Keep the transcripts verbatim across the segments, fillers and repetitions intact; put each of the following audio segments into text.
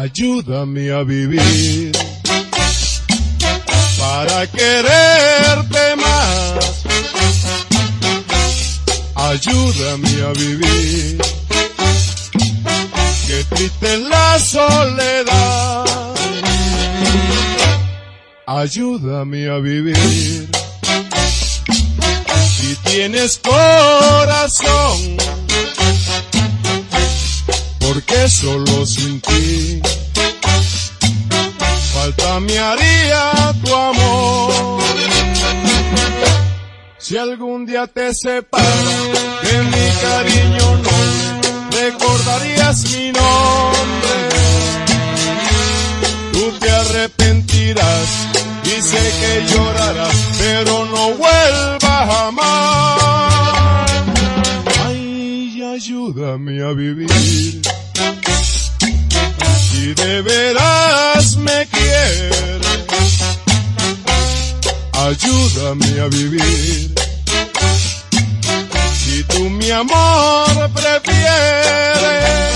Ayúdame a vivir para quererte más. Ayúdame a vivir, que triste es la soledad. Ayúdame a vivir, si tienes corazón, porque solo sin ti falta me haría tu amor. Si algún día te separas de mi cariño noble, recordarías mi nombre. Tú te arrepentirás y sé que llorarás, pero no vuelvas jamás. Ay, ayúdame a vivir, si de veras me quieres. Ayúdame a vivir, si tú mi amor prefieres.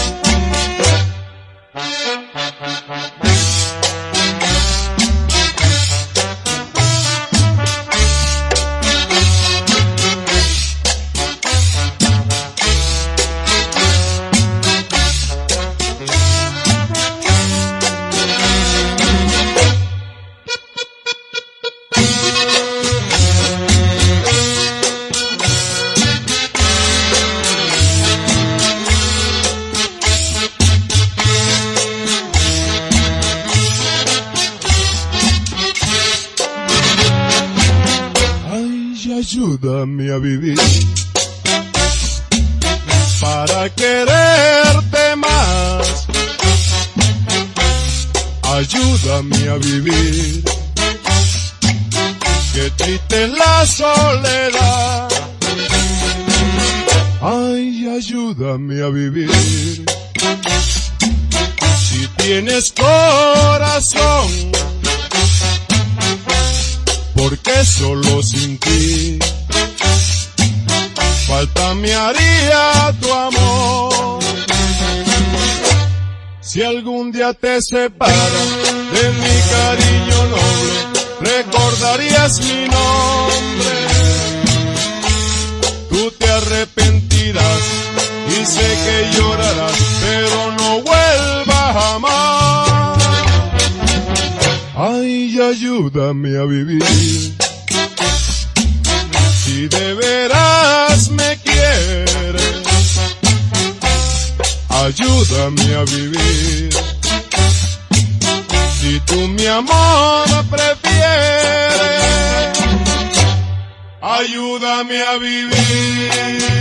Ayúdame a vivir para quererte más. Ayúdame a vivir, que triste es la soledad. Ay, ayúdame a vivir, si tienes corazón, porque solo sin ti falta me haría tu amor. Si algún día te separas de mi cariño noble, recordarías mi nombre. Tú te arrepentirás y sé que llorarás, pero no vuelvas jamás. Ay, ayúdame a vivir, si de veras me quieres. Ayúdame a vivir, si tú mi amor prefieres. Ayúdame a vivir.